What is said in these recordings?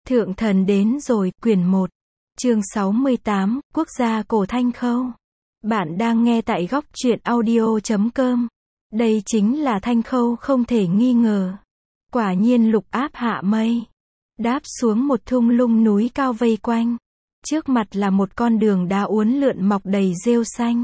Thượng thần đến rồi, quyển 1, chương 68, Quốc gia cổ Thanh Khâu. Bạn đang nghe tại góc truyện audio.com. Đây chính là Thanh Khâu không thể nghi ngờ. Quả nhiên Lục Áp hạ mây, đáp xuống một thung lũng núi cao vây quanh. Trước mặt là một con đường đá uốn lượn mọc đầy rêu xanh.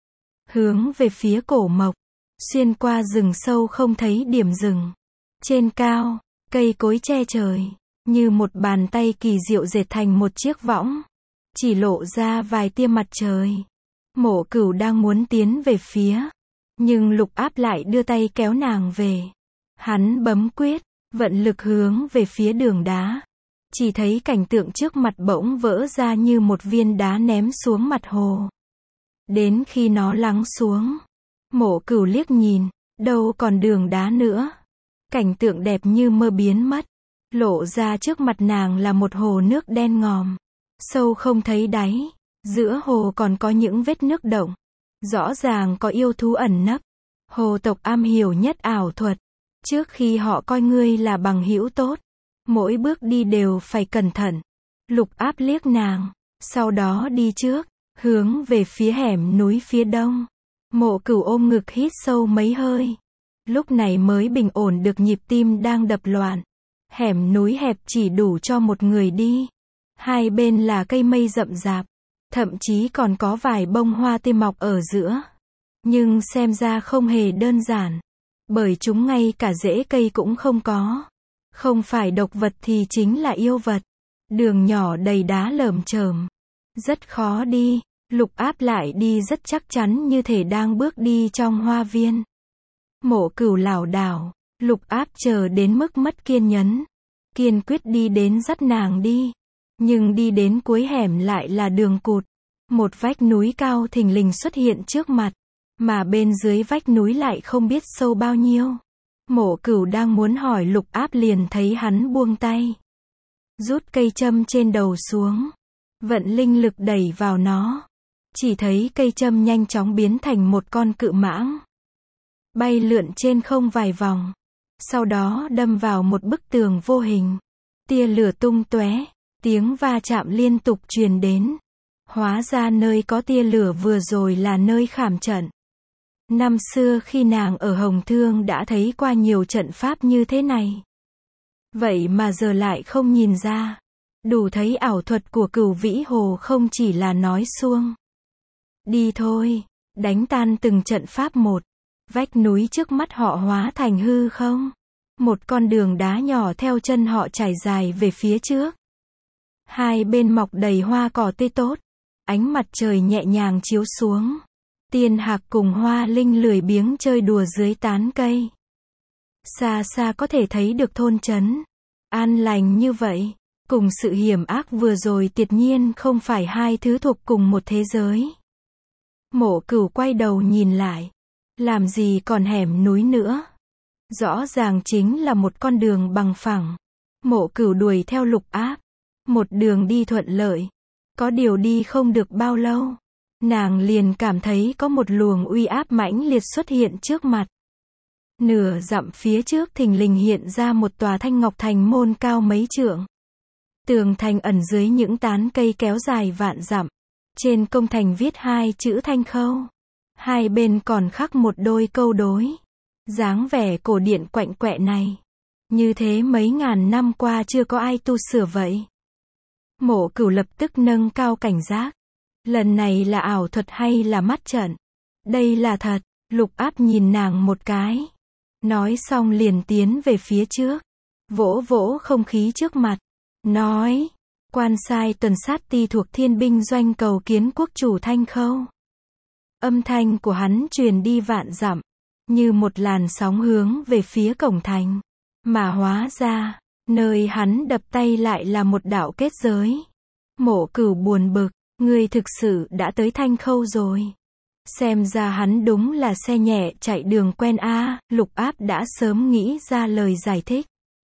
Hướng về phía cổ mộc, xuyên qua rừng sâu không thấy điểm dừng. Trên cao, cây cối che trời, như một bàn tay kỳ diệu dệt thành một chiếc võng, chỉ lộ ra vài tia mặt trời. Mộ Cửu đang muốn tiến về phía, nhưng Lục Áp lại đưa tay kéo nàng về. Hắn bấm quyết, vận lực hướng về phía đường đá. Chỉ thấy cảnh tượng trước mặt bỗng vỡ ra như một viên đá ném xuống mặt hồ. Đến khi nó lắng xuống, Mộ Cửu liếc nhìn, đâu còn đường đá nữa. Cảnh tượng đẹp như mơ biến mất. Lộ ra trước mặt nàng là một hồ nước đen ngòm, sâu không thấy đáy. Giữa hồ còn có những vết nước động. Rõ ràng có yêu thú ẩn nấp. Hồ tộc am hiểu nhất ảo thuật. Trước khi họ coi ngươi là bằng hữu tốt, mỗi bước đi đều phải cẩn thận. Lục Áp liếc nàng, sau đó đi trước, hướng về phía hẻm núi phía đông. Mộ Cửu ôm ngực hít sâu mấy hơi. Lúc này mới bình ổn được nhịp tim đang đập loạn. Hẻm núi hẹp chỉ đủ cho một người đi. Hai bên là cây mây rậm rạp, thậm chí còn có vài bông hoa tươi mọc ở giữa. Nhưng xem ra không hề đơn giản, bởi chúng ngay cả rễ cây cũng không có. Không phải độc vật thì chính là yêu vật. Đường nhỏ đầy đá lởm chởm, rất khó đi. Lục Áp lại đi rất chắc chắn như thể đang bước đi trong hoa viên. Mộ Cửu lảo đảo, Lục Áp chờ đến mức mất kiên nhẫn, kiên quyết đi đến dắt nàng đi. Nhưng đi đến cuối hẻm lại là đường cụt. Một vách núi cao thình lình xuất hiện trước mặt, mà bên dưới vách núi lại không biết sâu bao nhiêu. Mộ Cửu đang muốn hỏi Lục Áp liền thấy hắn buông tay, rút cây châm trên đầu xuống, vận linh lực đẩy vào nó. Chỉ thấy cây châm nhanh chóng biến thành một con cự mãng, bay lượn trên không vài vòng, sau đó đâm vào một bức tường vô hình. Tia lửa tung tóe, tiếng va chạm liên tục truyền đến. Hóa ra nơi có tia lửa vừa rồi là nơi khảm trận. Năm xưa khi nàng ở Hồng Thương đã thấy qua nhiều trận pháp như thế này. Vậy mà giờ lại không nhìn ra. Đủ thấy ảo thuật của Cửu Vĩ Hồ không chỉ là nói suông. Đi thôi, đánh tan từng trận pháp một. Vách núi trước mắt họ hóa thành hư không. Một con đường đá nhỏ theo chân họ trải dài về phía trước. Hai bên mọc đầy hoa cỏ tươi tốt. Ánh mặt trời nhẹ nhàng chiếu xuống. Tiên hạc cùng hoa linh lười biếng chơi đùa dưới tán cây. Xa xa có thể thấy được thôn trấn an lành như vậy. Cùng sự hiểm ác vừa rồi tuyệt nhiên không phải hai thứ thuộc cùng một thế giới. Mộ Cửu quay đầu nhìn lại. Làm gì còn hẻm núi nữa. Rõ ràng chính là một con đường bằng phẳng. Mộ Cửu đuổi theo Lục Áp. Một đường đi thuận lợi. Có điều đi không được bao lâu, nàng liền cảm thấy có một luồng uy áp mãnh liệt xuất hiện trước mặt. Nửa dặm phía trước thình lình hiện ra một tòa thanh ngọc thành môn cao mấy trượng. Tường thành ẩn dưới những tán cây kéo dài vạn dặm. Trên công thành viết hai chữ Thanh Khâu. Hai bên còn khắc một đôi câu đối. Dáng vẻ cổ điển quạnh quẹ này, như thế mấy ngàn năm qua chưa có ai tu sửa vậy. Mộ Cửu lập tức nâng cao cảnh giác. Lần này là ảo thuật hay là mắt trận? Đây là thật. Lục Áp nhìn nàng một cái. Nói xong liền tiến về phía trước. Vỗ vỗ không khí trước mặt. Nói, quan sai tuần sát ti thuộc Thiên binh doanh cầu kiến quốc chủ Thanh Khâu. Âm thanh của hắn truyền đi vạn dặm, như một làn sóng hướng về phía cổng thành. Mà hóa ra, nơi hắn đập tay lại là một đạo kết giới. Mộ Cửu buồn bực, ngươi thực sự đã tới Thanh Khâu rồi. Xem ra hắn đúng là xe nhẹ chạy đường quen a. Lục Áp đã sớm nghĩ ra lời giải thích.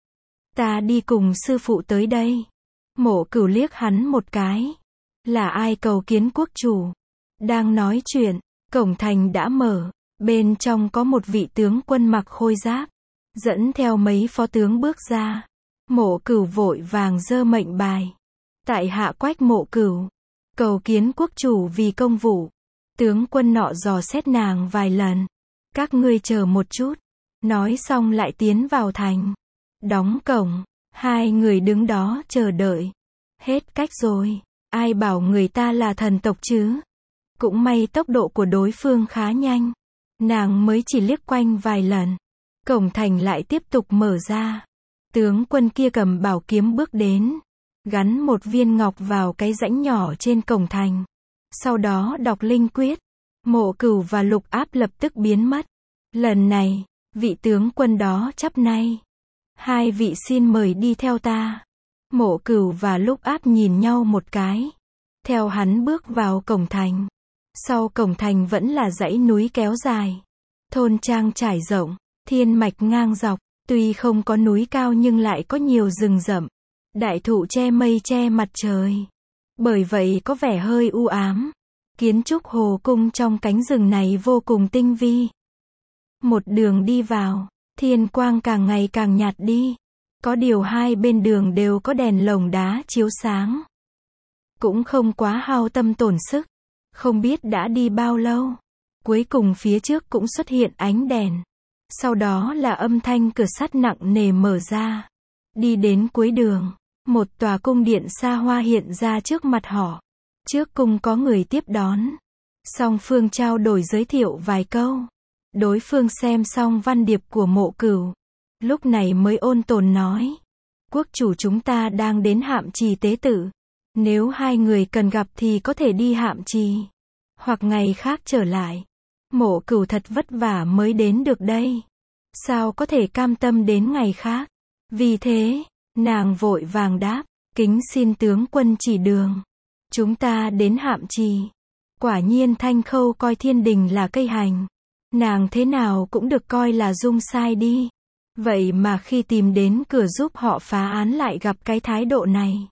Ta đi cùng sư phụ tới đây. Mộ Cửu liếc hắn một cái. Là ai cầu kiến quốc chủ? Đang nói chuyện, cổng thành đã mở. Bên trong có một vị tướng quân mặc khôi giáp, dẫn theo mấy phó tướng bước ra. Mộ Cửu vội vàng giơ mệnh bài. Tại hạ Quách Mộ Cửu, cầu kiến quốc chủ vì công vụ. Tướng quân nọ dò xét nàng vài lần. Các ngươi chờ một chút. Nói xong lại tiến vào thành. Đóng cổng. Hai người đứng đó chờ đợi. Hết cách rồi. Ai bảo người ta là thần tộc chứ? Cũng may tốc độ của đối phương khá nhanh. Nàng mới chỉ liếc quanh vài lần. Cổng thành lại tiếp tục mở ra. Tướng quân kia cầm bảo kiếm bước đến. Gắn một viên ngọc vào cái rãnh nhỏ trên cổng thành. Sau đó đọc linh quyết. Mộ Cửu và Lục Áp lập tức biến mất. Lần này, vị tướng quân đó chắp nay. Hai vị xin mời đi theo ta. Mộ Cửu và Lục Áp nhìn nhau một cái. Theo hắn bước vào cổng thành. Sau cổng thành vẫn là dãy núi kéo dài. Thôn trang trải rộng, thiên mạch ngang dọc. Tuy không có núi cao nhưng lại có nhiều rừng rậm. Đại thụ che mây che mặt trời. Bởi vậy có vẻ hơi u ám. Kiến trúc hồ cung trong cánh rừng này vô cùng tinh vi. Một đường đi vào, thiên quang càng ngày càng nhạt đi. Có điều hai bên đường đều có đèn lồng đá chiếu sáng. Cũng không quá hao tâm tổn sức. Không biết đã đi bao lâu. Cuối cùng phía trước cũng xuất hiện ánh đèn. Sau đó là âm thanh cửa sắt nặng nề mở ra. Đi đến cuối đường, một tòa cung điện xa hoa hiện ra trước mặt họ. Trước cung có người tiếp đón. Song phương trao đổi giới thiệu vài câu. Đối phương xem xong văn điệp của Mộ Cửu. Lúc này mới ôn tồn nói. Quốc chủ chúng ta đang đến Hạm Trì tế tự. Nếu hai người cần gặp thì có thể đi Hạm Trì. Hoặc ngày khác trở lại. Mộ Cửu thật vất vả mới đến được đây. Sao có thể cam tâm đến ngày khác. Vì thế, nàng vội vàng đáp. Kính xin tướng quân chỉ đường. Chúng ta đến Hạm Trì. Quả nhiên Thanh Khâu coi thiên đình là cây hành. Nàng thế nào cũng được coi là dung sai đi. Vậy mà khi tìm đến cửa giúp họ phá án lại gặp cái thái độ này.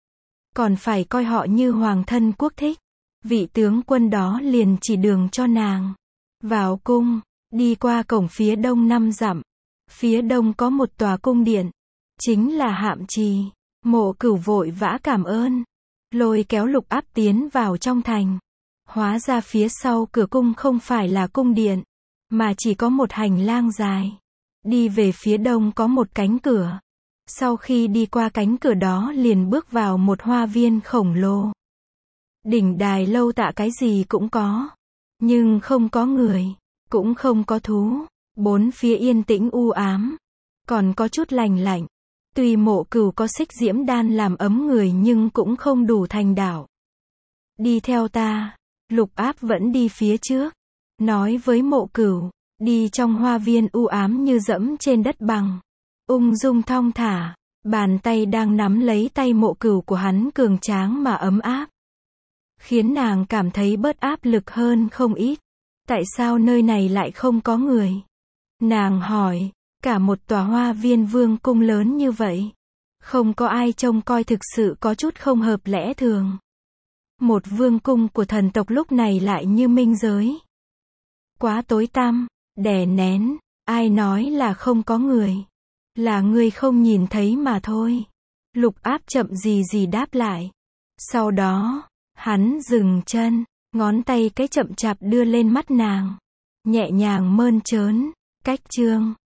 Còn phải coi họ như hoàng thân quốc thích. Vị tướng quân đó liền chỉ đường cho nàng. Vào cung, đi qua cổng phía đông 5 dặm. Phía đông có một tòa cung điện. Chính là Hạm Trì. Mộ Cửu vội vã cảm ơn. Lôi kéo Lục Áp tiến vào trong thành. Hóa ra phía sau cửa cung không phải là cung điện. Mà chỉ có một hành lang dài. Đi về phía đông có một cánh cửa. Sau khi đi qua cánh cửa đó liền bước vào một hoa viên khổng lồ. Đỉnh đài lâu tạ cái gì cũng có. Nhưng không có người. Cũng không có thú. Bốn phía yên tĩnh u ám. Còn có chút lành lạnh. Tuy Mộ Cửu có xích diễm đan làm ấm người nhưng cũng không đủ thành đạo. Đi theo ta. Lục Áp vẫn đi phía trước. Nói với Mộ Cửu. Đi trong hoa viên u ám như dẫm trên đất bằng. Ung dung thong thả. Bàn tay đang nắm lấy tay Mộ Cửu của hắn cường tráng mà ấm áp. Khiến nàng cảm thấy bớt áp lực hơn không ít. Tại sao nơi này lại không có người? Nàng hỏi. Cả một tòa hoa viên vương cung lớn như vậy. Không có ai trông coi thực sự có chút không hợp lẽ thường. Một vương cung của thần tộc lúc này lại như minh giới. Quá tối tăm, đè nén, ai nói là không có người. Là ngươi không nhìn thấy mà thôi. Lục Áp chậm gì gì đáp lại. Sau đó, hắn dừng chân, ngón tay cái chậm chạp đưa lên mắt nàng. Nhẹ nhàng mơn trớn, cách chương.